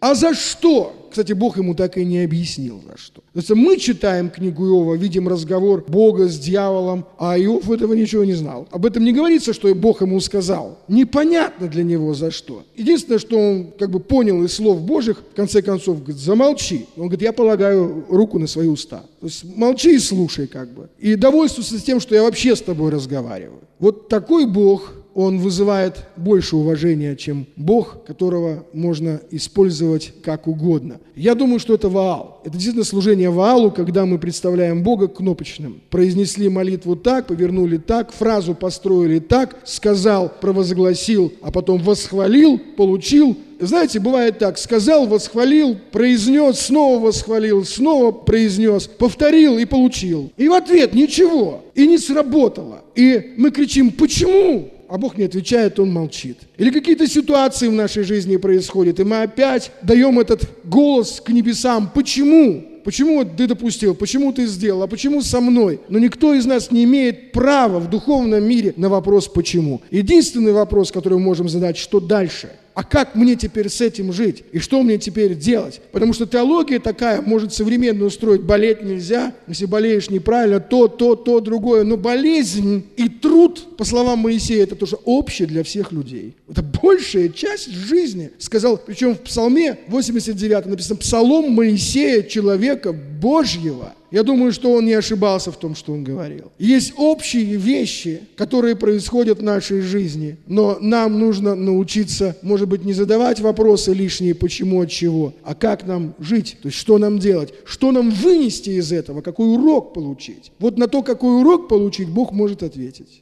А за что? Кстати, Бог ему так и не объяснил, за что. То есть мы читаем книгу Иова, видим разговор Бога с дьяволом, а Иов этого ничего не знал. Об этом не говорится, что Бог ему сказал. Непонятно для него за что. Единственное, что он понял из слов Божьих, в конце концов, говорит, замолчи. Он говорит, я полагаю руку на свои уста. То есть молчи и слушай И довольствуйся тем, что я вообще с тобой разговариваю. Вот такой Бог, он вызывает больше уважения, чем Бог, которого можно использовать как угодно. Я думаю, что это Ваал. Это действительно служение Ваалу, когда мы представляем Бога кнопочным. Произнесли молитву так, повернули так, фразу построили так, сказал, провозгласил, а потом восхвалил, получил. Знаете, бывает так, сказал, восхвалил, произнес, снова восхвалил, снова произнес, повторил и получил. И в ответ ничего, и не сработало. И мы кричим, почему? А Бог не отвечает, Он молчит. Или какие-то ситуации в нашей жизни происходят, и мы опять даем этот голос к небесам. Почему? Почему ты допустил? Почему ты сделал? А почему со мной? Но никто из нас не имеет права в духовном мире на вопрос «почему?». Единственный вопрос, который мы можем задать, что дальше? А как мне теперь с этим жить? И что мне теперь делать? Потому что теология такая может современно устроить. Болеть нельзя. Если болеешь неправильно, то, другое. Но болезнь и труд, по словам Моисея, это тоже общее для всех людей. Это большая часть жизни. Сказал, причем в Псалме 89 написано «Псалом Моисея, человека Божьего». Я думаю, что он не ошибался в том, что он говорил. Есть общие вещи, которые происходят в нашей жизни, но нам нужно научиться, может быть, не задавать вопросы лишние, почему, от чего, а как нам жить, то есть что нам делать, что нам вынести из этого, какой урок получить. Вот на то, какой урок получить, Бог может ответить.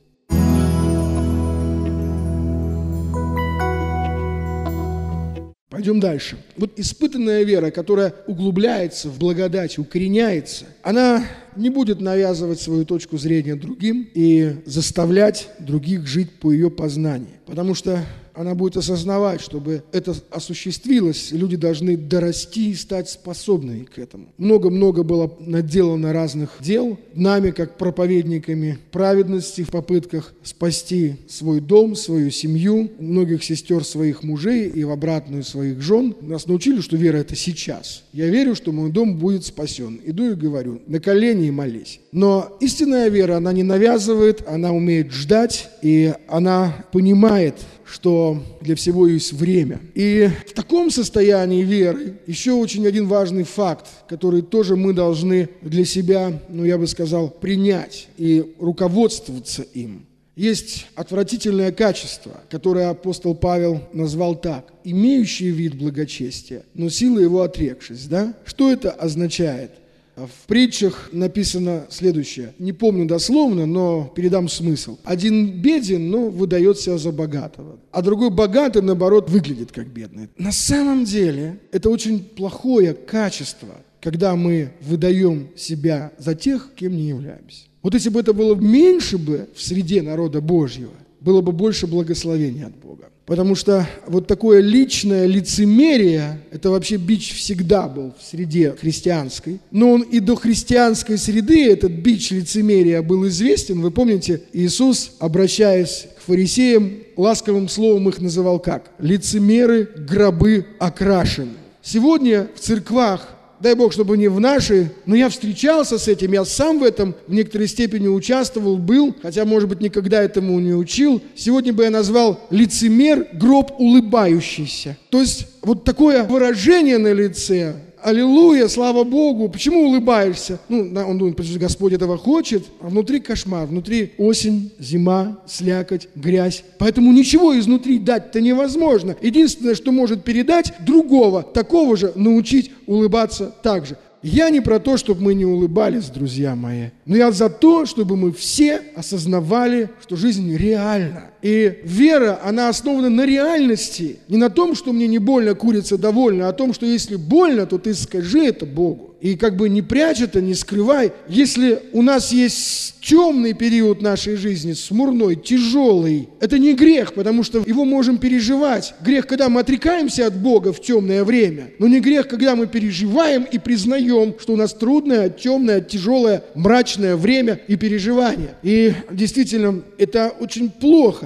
Пойдем дальше. Вот испытанная вера, которая углубляется в благодать, укореняется, она не будет навязывать свою точку зрения другим и заставлять других жить по ее познанию. Потому что она будет осознавать, чтобы это осуществилось, люди должны дорасти и стать способными к этому. Много-много было наделано разных дел нами, как проповедниками праведности, в попытках спасти свой дом, свою семью, многих сестер своих мужей и в обратную своих жен. Нас научили, что вера – это сейчас. Я верю, что мой дом будет спасен. Иду и говорю, на колени и молись. Но истинная вера, она не навязывает, она умеет ждать, и она понимает, что для всего есть время. И в таком состоянии веры еще очень один важный факт, который тоже мы должны для себя, я бы сказал, принять и руководствоваться им. Есть отвратительное качество, которое апостол Павел назвал так: имеющий вид благочестия, но сила его отрекшись. Да? Что это означает? В притчах написано следующее. Не помню дословно, но передам смысл. Один беден, но выдает себя за богатого. А другой богатый, наоборот, выглядит как бедный. На самом деле, это очень плохое качество, когда мы выдаем себя за тех, кем не являемся. Вот если бы это было меньше бы в среде народа Божьего, было бы больше благословения от Бога. Потому что вот такое личное лицемерие, это вообще бич всегда был в среде христианской. Но он и до христианской среды, этот бич лицемерия был известен. Вы помните, Иисус, обращаясь к фарисеям, ласковым словом их называл как? Лицемеры, гробы окрашены. Сегодня в церквах, дай Бог, чтобы не в нашей, но я встречался с этим, я сам в этом в некоторой степени участвовал, был, хотя, может быть, никогда этому не учил. Сегодня бы я назвал лицемер, гроб улыбающийся. То есть вот такое выражение на лице: аллилуйя, слава Богу. Почему улыбаешься? Он думает, потому что Господь этого хочет, а внутри кошмар, внутри осень, зима, слякоть, грязь. Поэтому ничего изнутри дать-то невозможно. Единственное, что может передать другого, такого же, научить улыбаться так же. Я не про то, чтобы мы не улыбались, друзья мои, но я за то, чтобы мы все осознавали, что жизнь реальна. И вера, она основана на реальности, не на том, что мне не больно, курица довольна, а о том, что если больно, то ты скажи это Богу. И не прячь это, не скрывай. Если у нас есть темный период нашей жизни, смурной, тяжелый, это не грех, потому что его можем переживать. Грех, когда мы отрекаемся от Бога в темное время, но не грех, когда мы переживаем и признаем, что у нас трудное, темное, тяжелое, мрачное время и переживание. И действительно, это очень плохо,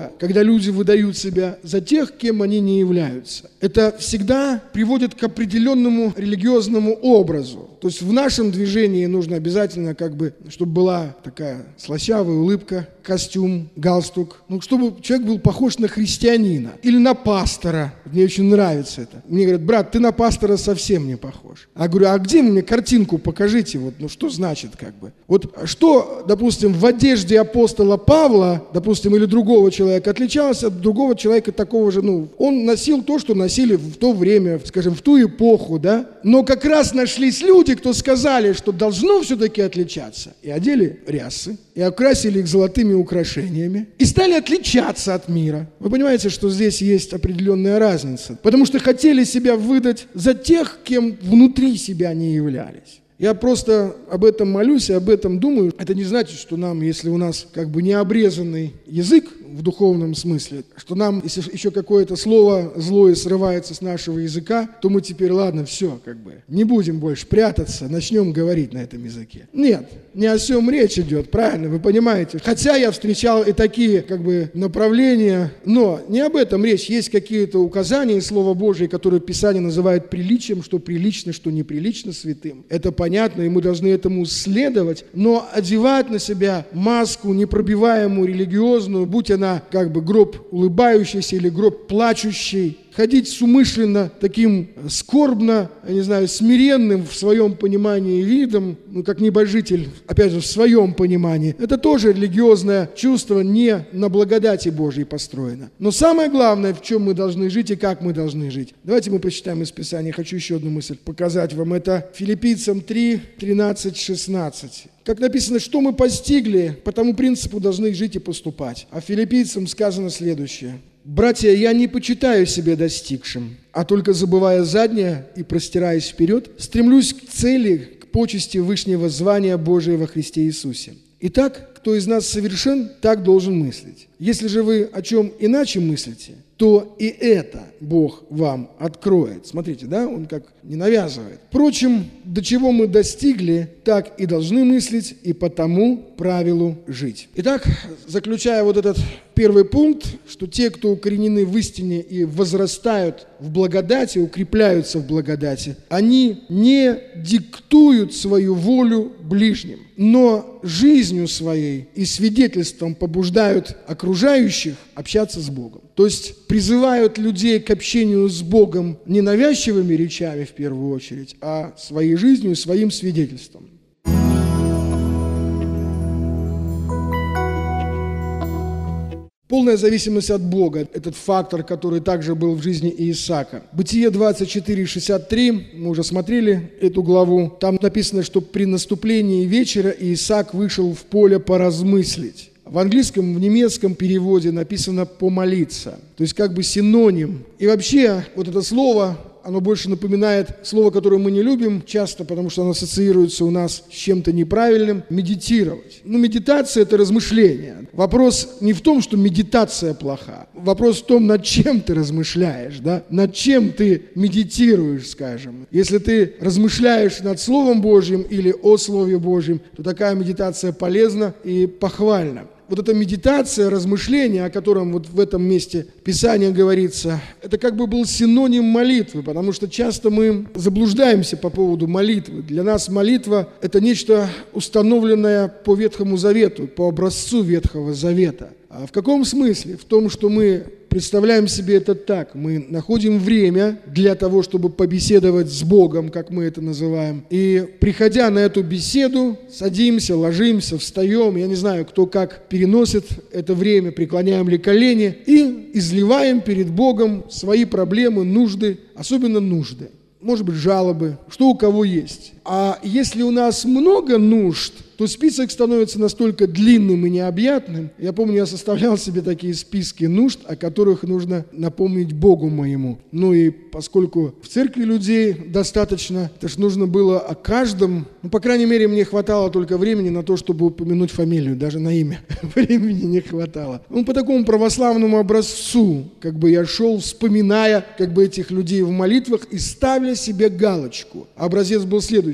плохо, когда люди выдают себя за тех, кем они не являются. Это всегда приводит к определенному религиозному образу. То есть в нашем движении нужно обязательно, чтобы была такая слащавая улыбка, костюм, галстук. Чтобы человек был похож на христианина или на пастора. Мне очень нравится это. Мне говорят: брат, ты на пастора совсем не похож. А я говорю: а где мне картинку покажите? Что значит что, допустим, в одежде апостола Павла, допустим, или другого человека отличалось от другого человека такого же, он носил то, что носили в то время, скажем, в ту эпоху, да? Но как раз нашлись люди, кто сказали, что должно все-таки отличаться. И одели рясы, и окрасили их золотыми украшениями, и стали отличаться от мира. Вы понимаете, что здесь есть определенная разница? Потому что хотели себя выдать за тех, кем внутри себя не являлись. Я просто об этом молюсь и об этом думаю. Это не значит, что нам, если у нас не обрезанный язык в духовном смысле, что нам, если еще какое-то слово злое срывается с нашего языка, то мы теперь, ладно, все, не будем больше прятаться, начнем говорить на этом языке. Нет, не о сем речь идет, правильно, вы понимаете. Хотя я встречал и такие, направления, но не об этом речь. Есть какие-то указания из Слова Божия, которые Писание называет приличием, что прилично, что неприлично святым. Это понятно, и мы должны этому следовать, но одевать на себя маску непробиваемую, религиозную, будь она гроб улыбающийся или гроб плачущий, ходить с умышленно таким скорбно, смиренным в своем понимании видом, как небожитель, опять же, в своем понимании, это тоже религиозное чувство не на благодати Божьей построено. Но самое главное, в чем мы должны жить и как мы должны жить. Давайте мы прочитаем из Писания. Хочу еще одну мысль показать вам. Это Филиппийцам 3, 13, 16. Как написано, что мы постигли, по тому принципу должны жить и поступать. А Филиппийцам сказано следующее. «Братья, я не почитаю себя достигшим, а только забывая заднее и простираясь вперед, стремлюсь к цели, к почести вышнего звания Божия во Христе Иисусе. Итак, кто из нас совершен, так должен мыслить. Если же вы о чем иначе мыслите, то и это Бог вам откроет». Смотрите, да, он не навязывает. «Впрочем, до чего мы достигли, так и должны мыслить, и по тому правилу жить». Итак, заключая этот первый пункт, что те, кто укоренены в истине и возрастают в благодати, укрепляются в благодати, они не диктуют свою волю ближним, но жизнью своей и свидетельством побуждают окружающих общаться с Богом. То есть призывают людей к общению с Богом не навязчивыми речами в первую очередь, а своей жизнью и своим свидетельством. Полная зависимость от Бога – этот фактор, который также был в жизни Исаака. Бытие 24:63, мы уже смотрели эту главу. Там написано, что при наступлении вечера Исаак вышел в поле поразмыслить. В английском, в немецком переводе написано «помолиться», то есть синоним. И вообще это слово, оно больше напоминает слово, которое мы не любим часто, потому что оно ассоциируется у нас с чем-то неправильным – медитировать. Медитация – это размышление. Вопрос не в том, что медитация плоха. Вопрос в том, над чем ты размышляешь, да? Над чем ты медитируешь, скажем. Если ты размышляешь над Словом Божьим или о Слове Божьем, то такая медитация полезна и похвальна. Эта медитация, размышление, о котором в этом месте Писания говорится, это был синоним молитвы, потому что часто мы заблуждаемся по поводу молитвы. Для нас молитва – это нечто установленное по Ветхому Завету, по образцу Ветхого Завета. А в каком смысле? В том, что мы представляем себе это так. Мы находим время для того, чтобы побеседовать с Богом, как мы это называем. И приходя на эту беседу, садимся, ложимся, встаем. Я не знаю, кто как переносит это время, преклоняем ли колени. И изливаем перед Богом свои проблемы, нужды, особенно нужды. Может быть, жалобы, что у кого есть. А если у нас много нужд, то список становится настолько длинным и необъятным. Я помню, я составлял себе такие списки нужд, о которых нужно напомнить Богу моему. И поскольку в церкви людей достаточно, это ж нужно было о каждом, по крайней мере, мне хватало только времени на то, чтобы упомянуть фамилию, даже на имя времени не хватало. По такому православному образцу, я шел, вспоминая, этих людей в молитвах и ставля себе галочку. Образец был следующий.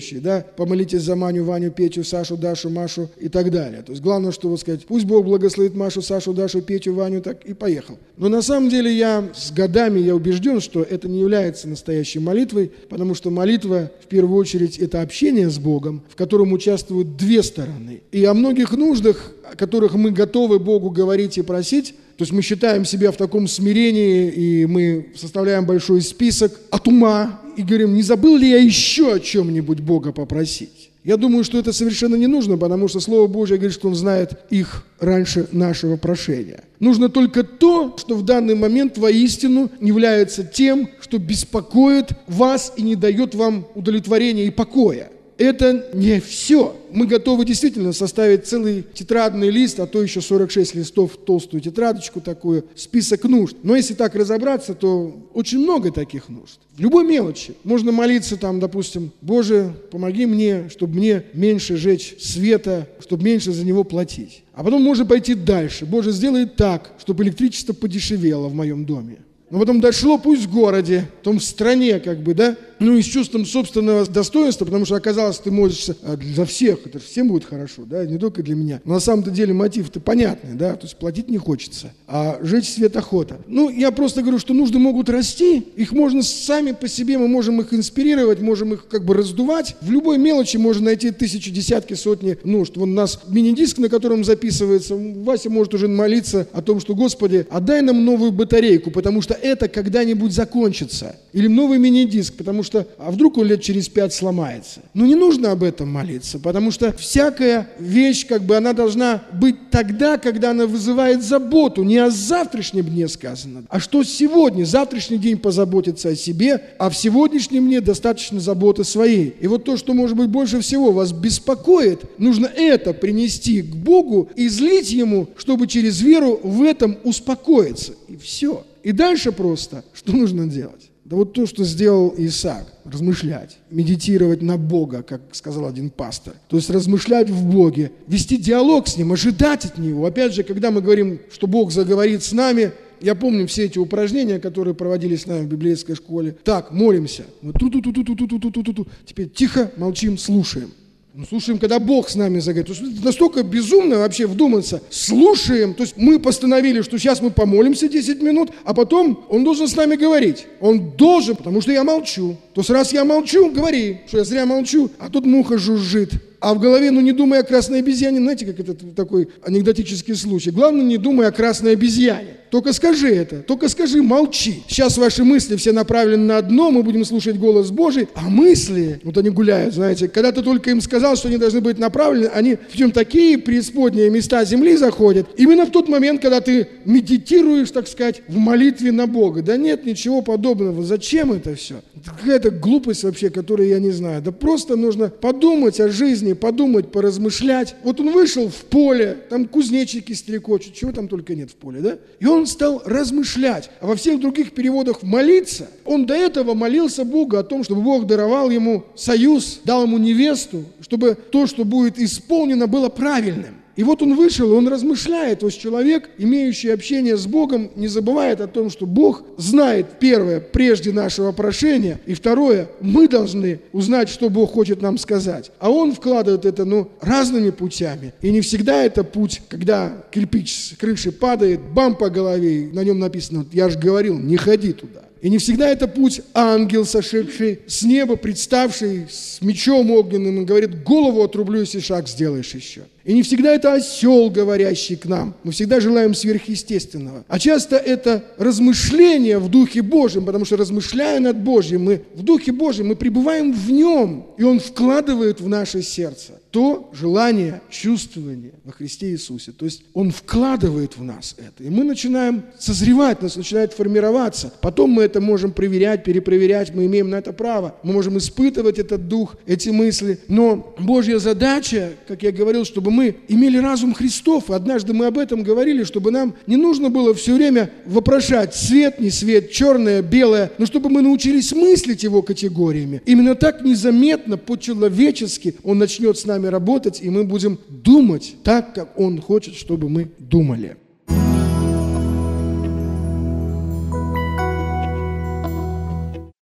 верующие, да, помолитесь за Маню, Ваню, Петю, Сашу, Дашу, Машу и так далее. То есть главное, что вот сказать, пусть Бог благословит Машу, Сашу, Дашу, Петю, Ваню, так и поехал. Но на самом деле я с годами убежден, что это не является настоящей молитвой, потому что молитва, в первую очередь, это общение с Богом, в котором участвуют две стороны. И о многих нуждах, о которых мы готовы Богу говорить и просить, то есть мы считаем себя в таком смирении, и мы составляем большой список от ума, и говорим, не забыл ли я еще о чем-нибудь Бога попросить? Я думаю, что это совершенно не нужно, потому что Слово Божье говорит, что Он знает их раньше нашего прошения. Нужно только то, что в данный момент воистину является тем, что беспокоит вас и не дает вам удовлетворения и покоя. Это не все. Мы готовы действительно составить целый тетрадный лист, а то еще 46 листов, толстую тетрадочку такую, список нужд. Но если так разобраться, то очень много таких нужд. В любой мелочи. Можно молиться там, допустим, Боже, помоги мне, чтобы мне меньше жечь света, чтобы меньше за него платить. А потом можно пойти дальше. Боже, сделай так, чтобы электричество подешевело в моем доме. Но потом дошло, пусть в городе, потом в стране, да, ну и с чувством собственного достоинства, потому что оказалось, ты молишься для всех, это же всем будет хорошо, да, не только для меня. Но на самом-то деле мотив-то понятный, да, то есть платить не хочется, а жечь свет охота. Ну, я просто говорю, что нужды могут расти, их можно сами по себе, мы можем их инспирировать, можем их раздувать. В любой мелочи можно найти тысячи, десятки, сотни нужд. Вон у нас мини-диск, на котором записывается, Вася может уже молиться о том, что, Господи, отдай нам новую батарейку, потому что это когда-нибудь закончится. Или новый мини-диск, потому что, а вдруг он лет через 5 сломается. Но не нужно об этом молиться, потому что всякая вещь, она должна быть тогда, когда она вызывает заботу. Не о завтрашнем дне сказано, а что сегодня. Завтрашний день позаботится о себе, а в сегодняшнем дне достаточно заботы своей. И вот то, что, может быть, больше всего вас беспокоит, нужно это принести к Богу и излить Ему, чтобы через веру в этом успокоиться. И все. И дальше просто, что нужно делать? Да вот то, что сделал Исаак. Размышлять, медитировать на Бога, как сказал один пастор. То есть размышлять в Боге, вести диалог с Ним, ожидать от Него. Опять же, когда мы говорим, что Бог заговорит с нами, я помню все эти упражнения, которые проводились с нами в библейской школе. Так, молимся. Ту-ту-ту-ту-ту-ту-ту-ту-ту. Теперь тихо, молчим, слушаем. Слушаем, когда Бог с нами заговорит. То есть настолько безумно вообще вдуматься. Слушаем. То есть мы постановили, что сейчас мы помолимся 10 минут, а потом Он должен с нами говорить. Он должен, потому что я молчу. То есть раз я молчу, говори, что я зря молчу, а тут муха жужжит. А в голове, не думай о красной обезьяне, знаете, как это такой анекдотический случай. Главное, не думай о красной обезьяне. Только скажи это, только скажи, молчи. Сейчас ваши мысли все направлены на одно, мы будем слушать голос Божий, а мысли, они гуляют, знаете. Когда ты только им сказал, что они должны быть направлены, они в такие преисподние места земли заходят. Именно в тот момент, когда ты медитируешь, так сказать, в молитве на Бога. Да нет ничего подобного. Зачем это все? Это какая-то глупость вообще, которую я не знаю. Да просто нужно подумать о жизни, подумать, поразмышлять. Вот он вышел в поле, там кузнечики стрекочут, чего там только нет в поле, да? И он стал размышлять. А во всех других переводах молиться. Он до этого молился Богу о том, чтобы Бог даровал ему союз, дал ему невесту, чтобы то, что будет исполнено, было правильным. И вот он вышел, и он размышляет. То есть человек, имеющий общение с Богом, не забывает о том, что Бог знает, первое, прежде нашего прошения, и второе, мы должны узнать, что Бог хочет нам сказать. А Он вкладывает это, разными путями. И не всегда это путь, когда кирпич с крыши падает, бам по голове, и на нем написано, я же говорил, не ходи туда. И не всегда это путь ангел, сошедший с неба, представший с мечом огненным, и говорит, голову отрублю, если шаг сделаешь еще. И не всегда это осел, говорящий к нам. Мы всегда желаем сверхъестественного. А часто это размышление в Духе Божьем, потому что размышляя над Божьим, мы в Духе Божьем, мы пребываем в Нем, и Он вкладывает в наше сердце то желание, чувствование во Христе Иисусе. То есть Он вкладывает в нас это. И мы начинаем созревать, нас начинает формироваться. Потом мы это можем проверять, перепроверять, мы имеем на это право. Мы можем испытывать этот дух, эти мысли. Но Божья задача, как я говорил, чтобы мы имели разум Христов. И однажды мы об этом говорили, чтобы нам не нужно было все время вопрошать свет, не свет, черное, белое, но чтобы мы научились мыслить его категориями. Именно так незаметно, по-человечески Он начнет с нами работать, и мы будем думать так, как Он хочет, чтобы мы думали.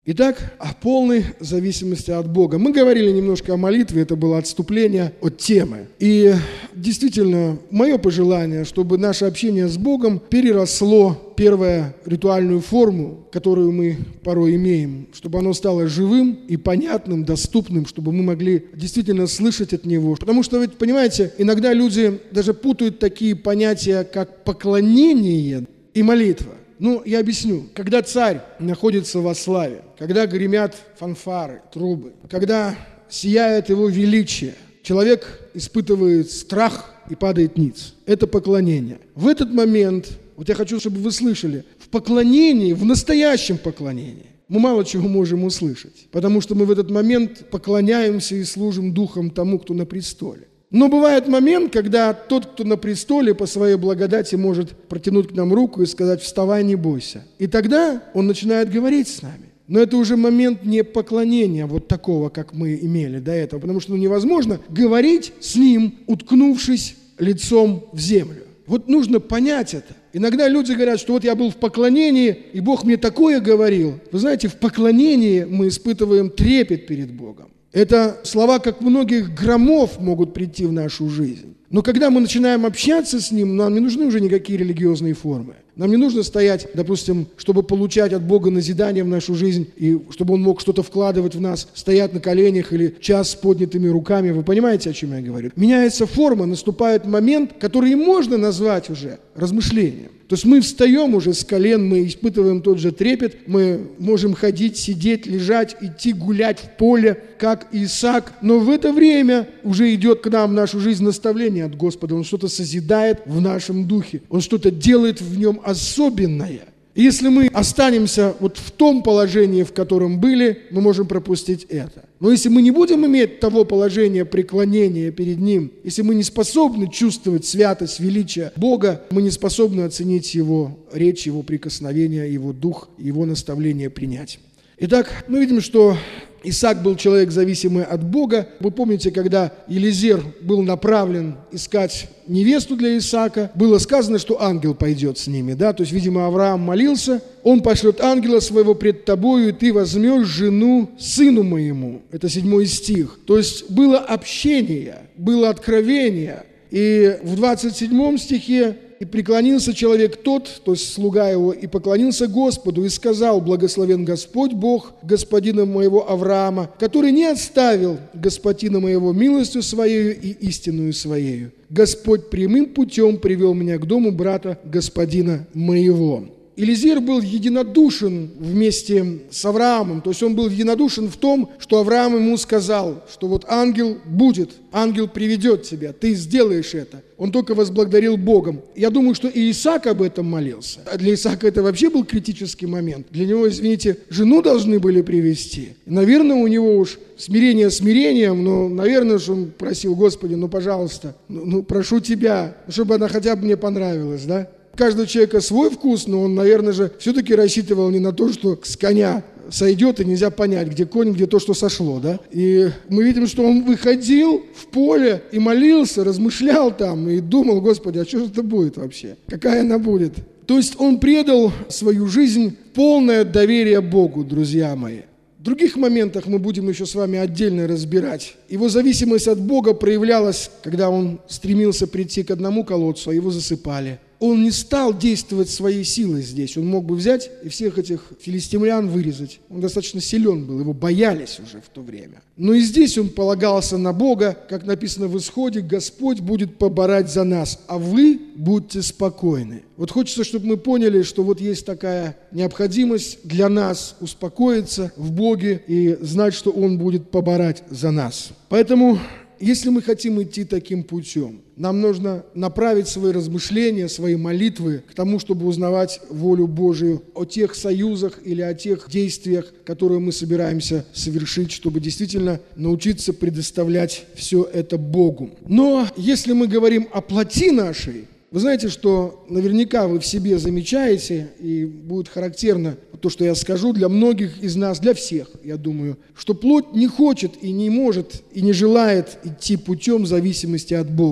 Итак, о полной зависимости от Бога. Мы говорили немножко о молитве, это было отступление от темы. И действительно, мое пожелание, чтобы наше общение с Богом переросло первую ритуальную форму, которую мы порой имеем, чтобы оно стало живым и понятным, доступным, чтобы мы могли действительно слышать от Него. Потому что, ведь, понимаете, иногда люди даже путают такие понятия, как поклонение и молитва. Я объясню. Когда царь находится во славе, когда гремят фанфары, трубы, когда сияет его величие, человек испытывает страх и падает ниц. Это поклонение. В этот момент, я хочу, чтобы вы слышали, в поклонении, в настоящем поклонении, мы мало чего можем услышать, потому что мы в этот момент поклоняемся и служим духом тому, кто на престоле. Но бывает момент, когда тот, кто на престоле, по своей благодати может протянуть к нам руку и сказать: «Вставай, не бойся». И тогда он начинает говорить с нами. Но это уже момент не поклонения вот такого, как мы имели до этого, потому что невозможно говорить с ним, уткнувшись лицом в землю. Нужно понять это. Иногда люди говорят, что я был в поклонении, и Бог мне такое говорил. Вы знаете, в поклонении мы испытываем трепет перед Богом. Это слова, как многих громов, могут прийти в нашу жизнь. Но когда мы начинаем общаться с Ним, нам не нужны уже никакие религиозные формы. Нам не нужно стоять, допустим, чтобы получать от Бога назидание в нашу жизнь, и чтобы Он мог что-то вкладывать в нас, стоять на коленях или час с поднятыми руками. Вы понимаете, о чем я говорю? Меняется форма, наступает момент, который и можно назвать уже размышлением. То есть мы встаем уже с колен, мы испытываем тот же трепет, мы можем ходить, сидеть, лежать, идти гулять в поле, как Исаак. Но в это время уже идет к нам в нашу жизнь наставление от Господа. Он что-то созидает в нашем духе, Он что-то делает в нем особенное. И если мы останемся в том положении, в котором были, мы можем пропустить это. Но если мы не будем иметь того положения преклонения перед Ним, если мы не способны чувствовать святость, величие Бога, мы не способны оценить Его речь, Его прикосновение, Его дух, Его наставление принять. Итак, мы видим, что Исаак был человек, зависимый от Бога. Вы помните, когда Елизер был направлен искать невесту для Исаака, было сказано, что ангел пойдет с ними. То есть, видимо, Авраам молился: «Он пошлет ангела своего пред тобою, и ты возьмешь жену сыну моему». Это 7 стих. То есть, было общение, было откровение. И в 27 стихе: «И преклонился человек тот, то есть слуга его, и поклонился Господу, и сказал: благословен Господь Бог господина моего Авраама, который не оставил господина моего милостью своею и истинную своею. Господь прямым путем привел меня к дому брата господина моего». Елизер был единодушен вместе с Авраамом, то есть он был единодушен в том, что Авраам ему сказал, что ангел будет, ангел приведет тебя, ты сделаешь это. Он только возблагодарил Богом. Я думаю, что и Исаак об этом молился. А для Исаака это вообще был критический момент. Для него, извините, жену должны были привести. Наверное, у него уж смирение смирением, но, наверное, что он просил: Господи, пожалуйста, прошу тебя, чтобы она хотя бы мне понравилась, У каждого человека свой вкус, но он, наверное же, все-таки рассчитывал не на то, что с коня сойдет, и нельзя понять, где конь, где то, что сошло, И мы видим, что он выходил в поле и молился, размышлял там, и думал: Господи, а что же это будет вообще? Какая она будет? То есть он предал свою жизнь в полное доверие Богу, друзья мои. В других моментах мы будем еще с вами отдельно разбирать. Его зависимость от Бога проявлялась, когда он стремился прийти к одному колодцу, а его засыпали. Он не стал действовать своей силой здесь. Он мог бы взять и всех этих филистимлян вырезать. Он достаточно силен был, его боялись уже в то время. Но и здесь он полагался на Бога, как написано в Исходе: Господь будет поборать за нас, а вы будьте спокойны. Хочется, чтобы мы поняли, что есть такая необходимость для нас успокоиться в Боге и знать, что Он будет поборать за нас. Поэтому, если мы хотим идти таким путем, нам нужно направить свои размышления, свои молитвы к тому, чтобы узнавать волю Божию о тех союзах или о тех действиях, которые мы собираемся совершить, чтобы действительно научиться предоставлять все это Богу. Но если мы говорим о плоти нашей, вы знаете, что наверняка вы в себе замечаете, и будет характерно то, что я скажу для многих из нас, для всех, я думаю, что плоть не хочет и не может и не желает идти путем зависимости от Бога.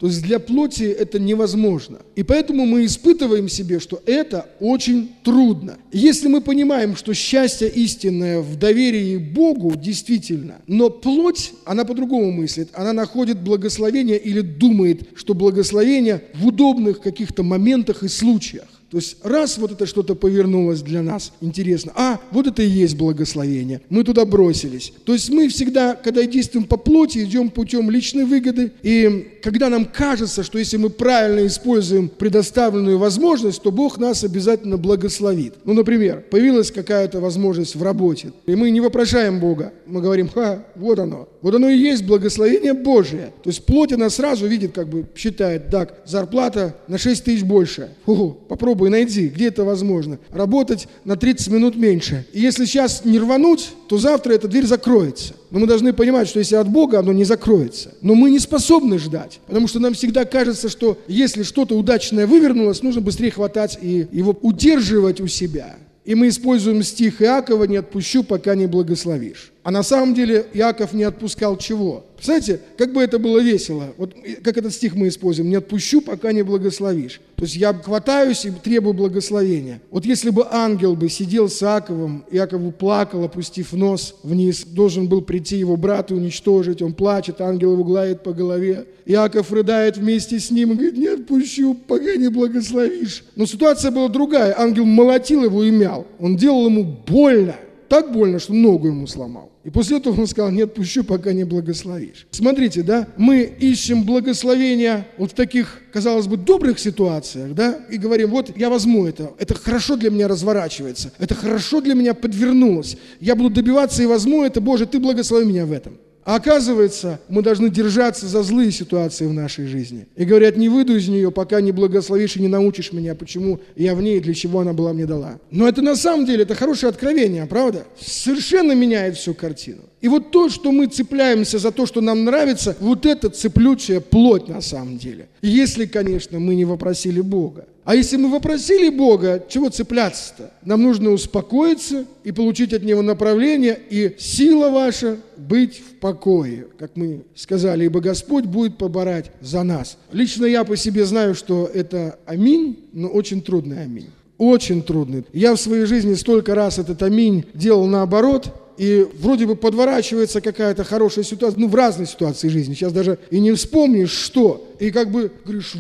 То есть для плоти это невозможно. И поэтому мы испытываем в себе, что это очень трудно. Если мы понимаем, что счастье истинное в доверии к Богу действительно, но плоть, она по-другому мыслит. Она находит благословение или думает, что благословение в удобных каких-то моментах и случаях. То есть раз вот это что-то повернулось для нас, интересно, вот это и есть благословение, мы туда бросились. То есть мы всегда, когда действуем по плоти, идем путем личной выгоды, и когда нам кажется, что если мы правильно используем предоставленную возможность, то Бог нас обязательно благословит. Ну, например, появилась какая-то возможность в работе, и мы не вопрошаем Бога, мы говорим, вот оно. Вот оно и есть благословение Божие. То есть плоть она сразу видит, считает, так, зарплата на 6 тысяч больше. Попробуй найди, где это возможно. Работать на 30 минут меньше. И если сейчас не рвануть, то завтра эта дверь закроется. Но мы должны понимать, что если от Бога, оно не закроется. Но мы не способны ждать. Потому что нам всегда кажется, что если что-то удачное вывернулось, нужно быстрее хватать и его удерживать у себя. И мы используем стих Иакова «Не отпущу, пока не благословишь». А на самом деле Иаков не отпускал чего? Представляете, как бы это было весело. Вот как этот стих мы используем. «Не отпущу, пока не благословишь». То есть я хватаюсь и требую благословения. Вот если бы ангел бы сидел с Иаковом, Иаков бы плакал, опустив нос вниз, должен был прийти его брат и уничтожить, он плачет, ангел его гладит по голове. Иаков рыдает вместе с ним и говорит, не отпущу, пока не благословишь. Но ситуация была другая. Ангел молотил его и мял. Он делал ему больно. Так больно, что ногу ему сломал. И после этого он сказал, не отпущу, пока не благословишь. Смотрите, мы ищем благословения вот в таких, казалось бы, добрых ситуациях, и говорим, вот я возьму это хорошо для меня разворачивается, это хорошо для меня подвернулось, я буду добиваться и возьму это, Боже, Ты благослови меня в этом. А оказывается, мы должны держаться за злые ситуации в нашей жизни. И говорят, не выйду из нее, пока не благословишь и не научишь меня, почему я в ней и для чего она была мне дала. Но это на самом деле, это хорошее откровение, правда? Совершенно меняет всю картину. И вот то, что мы цепляемся за то, что нам нравится, вот это цеплючая плоть на самом деле. Если, конечно, мы не вопросили Бога. А если мы вопросили Бога, чего цепляться-то? Нам нужно успокоиться и получить от Него направление, и сила ваша быть в покое. Как мы сказали, ибо Господь будет поборать за нас. Лично я по себе знаю, что это аминь, но очень трудный аминь. Очень трудный. Я в своей жизни столько раз этот аминь делал наоборот, и вроде бы подворачивается какая-то хорошая ситуация, в разной ситуации жизни. Сейчас даже и не вспомнишь, что. И говоришь,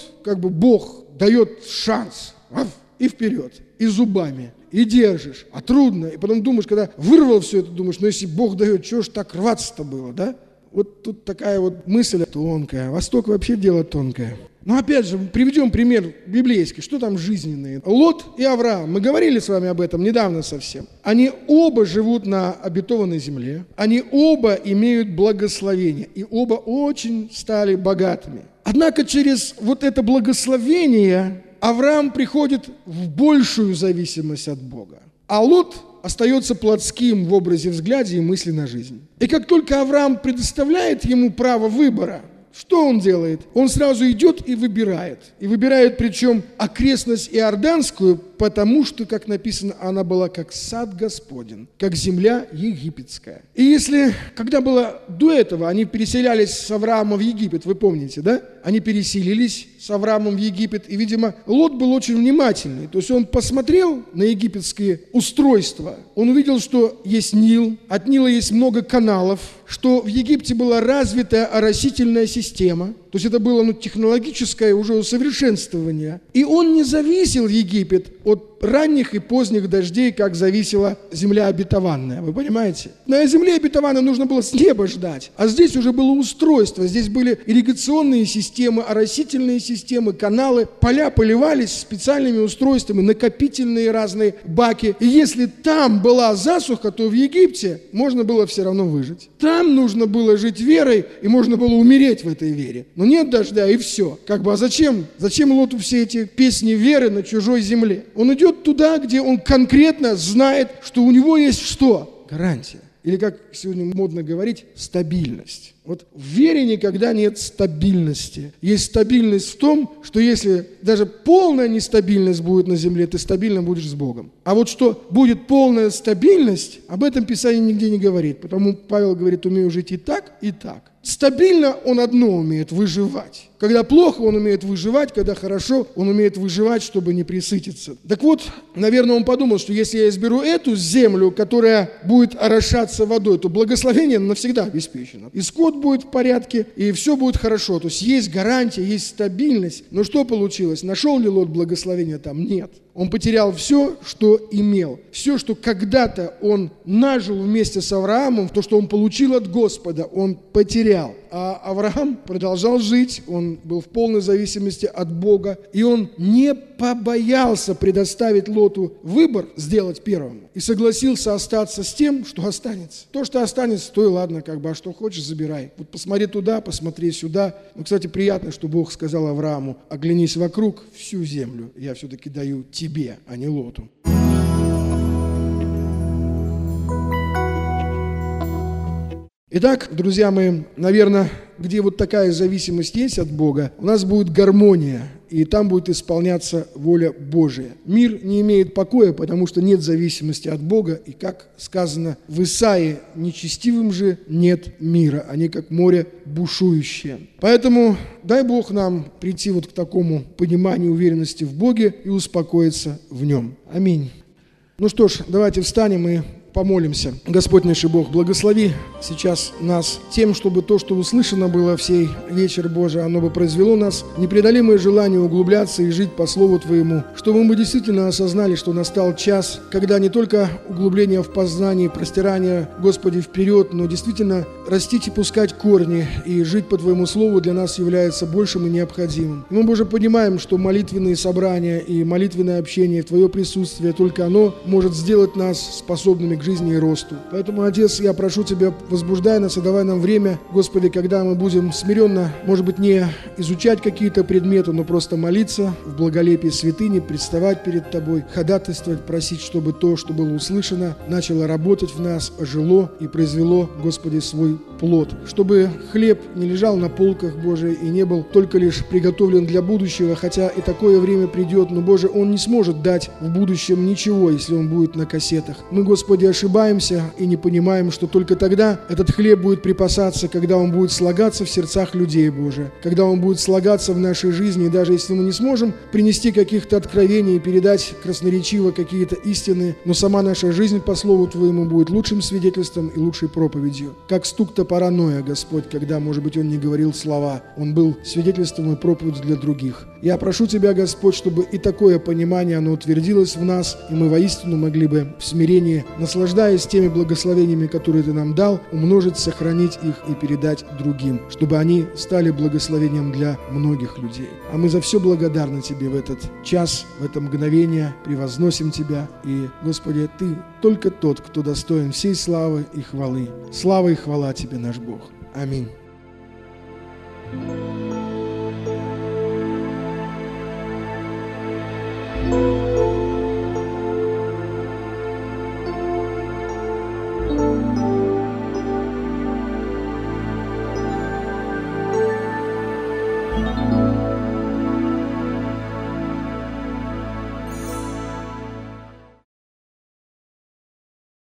Бог дает шанс, и вперед, и зубами, и держишь, а трудно, и потом думаешь, когда вырвал все это, думаешь, если Бог дает, чего ж так рваться-то было, Вот тут такая вот мысль тонкая, Восток вообще дело тонкое. Но опять же, приведем пример библейский, что там жизненные. Лот и Авраам, мы говорили с вами об этом недавно совсем. Они оба живут на обетованной земле, они оба имеют благословение, и оба очень стали богатыми. Однако через вот это благословение Авраам приходит в большую зависимость от Бога. А Лот остается плотским в образе, взгляде и мысли на жизнь. И как только Авраам предоставляет ему право выбора, что он делает? Он сразу идет и выбирает. И выбирает причем окрестность Иорданскую, потому что, как написано, она была как сад Господень, как земля египетская. И когда было до этого, они переселялись с Авраама в Египет, вы помните, Они переселились с Авраамом в Египет, и, видимо, Лот был очень внимательный. То есть он посмотрел на египетские устройства, он увидел, что есть Нил, от Нила есть много каналов, что в Египте была развитая оросительная система, то есть это было технологическое уже усовершенствование. И он не зависел, Египет, от ранних и поздних дождей, как зависела земля обетованная. Вы понимаете? На земле обетованной нужно было с неба ждать. А здесь уже было устройство. Здесь были ирригационные системы, оросительные системы, каналы. Поля поливались специальными устройствами, накопительные разные баки. И если там была засуха, то в Египте можно было все равно выжить. Там нужно было жить верой, и можно было умереть в этой вере. Но нет дождя, и все. А зачем? Зачем Лоту все эти песни веры на чужой земле? Он идет туда, где он конкретно знает, что у него есть что? Гарантия. Или, как сегодня модно говорить, стабильность. Вот в вере никогда нет стабильности. Есть стабильность в том, что если даже полная нестабильность будет на земле, ты стабильно будешь с Богом. А вот что будет полная стабильность, об этом Писание нигде не говорит. Потому Павел говорит, умею жить и так, и так. Стабильно он одно умеет – выживать. Когда плохо, он умеет выживать, когда хорошо, он умеет выживать, чтобы не пресытиться. Так вот, наверное, он подумал, что если я изберу эту землю, которая будет орошаться водой, то благословение навсегда обеспечено. И скот будет в порядке, и все будет хорошо. То есть есть гарантия, есть стабильность. Но что получилось? Нашел ли Лот благословение там? Нет. Он потерял все, что имел. Все, что когда-то он нажил вместе с Авраамом, то, что он получил от Господа, он потерял. А Авраам продолжал жить, он был в полной зависимости от Бога, и он не побоялся предоставить Лоту выбор сделать первому и согласился остаться с тем, что останется. То, что останется, то и ладно, а что хочешь, забирай. Вот посмотри туда, посмотри сюда. Кстати, приятно, что Бог сказал Аврааму, оглянись вокруг, всю землю я все-таки даю тебе, а не Лоту. Итак, друзья мои, наверное, где вот такая зависимость есть от Бога, у нас будет гармония, и там будет исполняться воля Божия. Мир не имеет покоя, потому что нет зависимости от Бога, и, как сказано в Исаии, нечестивым же нет мира, они как море бушующее. Поэтому дай Бог нам прийти вот к такому пониманию, уверенности в Боге и успокоиться в Нем. Аминь. Ну что ж, давайте встанем и помолимся. Господь наш и Бог, благослови сейчас нас тем, чтобы то, что услышано было в сей вечер Божий, оно бы произвело нас непреодолимое желание углубляться и жить по Слову Твоему, чтобы мы действительно осознали, что настал час, когда не только углубление в познании, простирание, Господи, вперед, но действительно растить и пускать корни и жить по Твоему Слову для нас является большим и необходимым. И мы, Боже, понимаем, что молитвенные собрания и молитвенное общение, Твое присутствие, только оно может сделать нас способными к жизни и росту. Поэтому, Отец, я прошу Тебя, возбуждай нас и давай нам время, Господи, когда мы будем смиренно, может быть, не изучать какие-то предметы, но просто молиться в благолепии святыни, представать перед Тобой, ходатайствовать, просить, чтобы то, что было услышано, начало работать в нас, ожило и произвело, Господи, свой плод. Чтобы хлеб не лежал на полках, Боже, и не был только лишь приготовлен для будущего, хотя и такое время придет, но, Боже, Он не сможет дать в будущем ничего, если он будет на кассетах. Мы, Господи, ошибаемся и не понимаем, что только тогда этот хлеб будет припасаться, когда он будет слагаться в сердцах людей, Боже, когда он будет слагаться в нашей жизни, и даже если мы не сможем принести каких-то откровений и передать красноречиво какие-то истины, но сама наша жизнь по Слову Твоему будет лучшим свидетельством и лучшей проповедью. Как стук топора Ноя, Господь, когда, может быть, он не говорил слова, он был свидетельством и проповедью для других. Я прошу Тебя, Господь, чтобы и такое понимание, оно утвердилось в нас, и мы воистину могли бы в смирении, наслаждаясь теми благословениями, которые Ты нам дал, умножить, сохранить их и передать другим, чтобы они стали благословением для многих людей. А мы за все благодарны Тебе в этот час, в это мгновение, превозносим Тебя. И, Господи, Ты только тот, кто достоин всей славы и хвалы. Слава и хвала Тебе, наш Бог. Аминь.